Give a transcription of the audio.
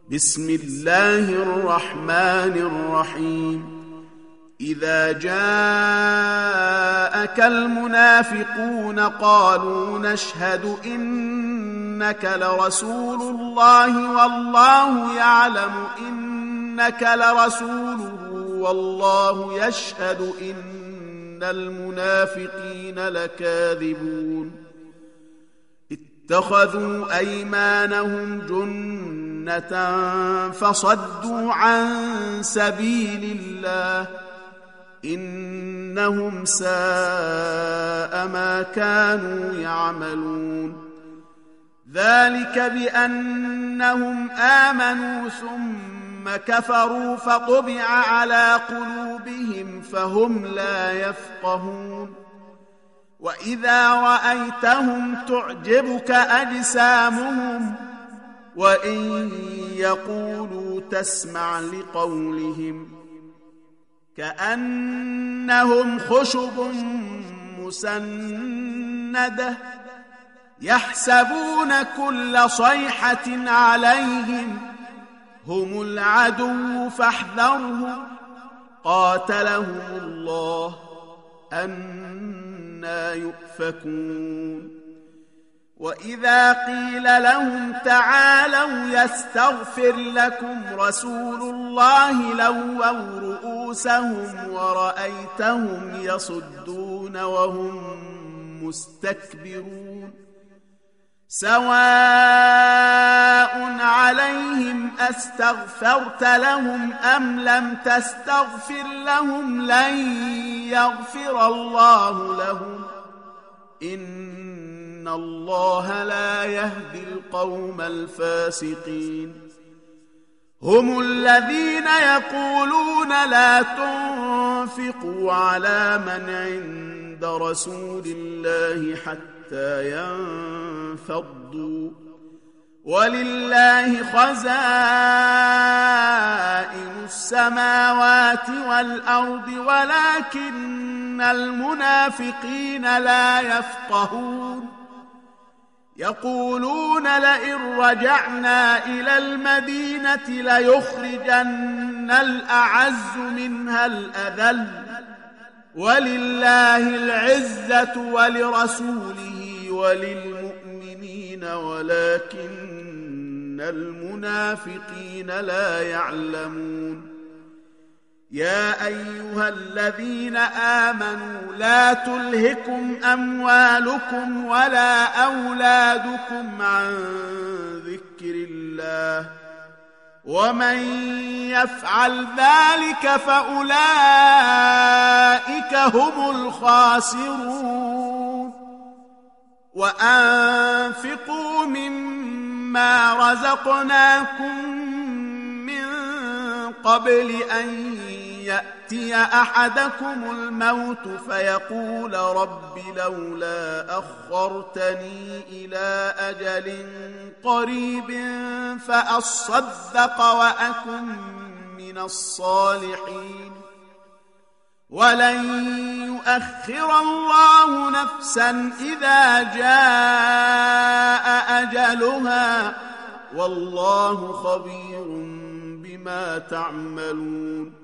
بسم الله الرحمن الرحيم. إذا جاءك المنافقون قالوا نشهد إنك لرسول الله والله يعلم إنك لرسوله والله يشهد إن المنافقين لكاذبون. اتخذوا أيمانهم جنة فصدوا عن سبيل الله إنهم ساء ما كانوا يعملون. ذلك بأنهم آمنوا ثم كفروا فطبع على قلوبهم فهم لا يفقهون. وإذا رأيتهم تعجبك أجسامهم وإن يقولوا تسمع لقولهم كأنهم خشب مسندة يحسبون كل صيحة عليهم هم العدو فاحذرهم قاتلهم الله أنى يؤفكون. وإذا قيل لهم تعالوا يستغفر لكم رسول الله لووا رؤوسهم ورأيتهم يصدون وهم مستكبرون. سواء عليهم أستغفرت لهم أم لم تستغفر لهم لن يغفر الله لهم إن الله لا يهدي القوم الفاسقين. هم الذين يقولون لا تنفقوا على من عند رسول الله حتى ينفضوا ولله خزائن السماوات والأرض ولكن المنافقين لا يفقهون. يقولون لئن رجعنا إلى المدينة ليخرجن الأعز منها الأذل ولله العزة ولرسوله وللمؤمنين ولكن المنافقين لا يعلمون. يا أيها الذين آمنوا لا تلهكم أموالكم ولا أولادكم عن ذكر الله ومن يفعل ذلك فأولئك هم الخاسرون. وأنفقوا مما رزقناكم من قبل أن يأتي أحدكم الموت فيقول رب لولا أخرتني إلى أجل قريب فأصدق وأكن من الصالحين ولن يؤخر الله نفسا إذا جاء أجلها والله خبير بما تعملون.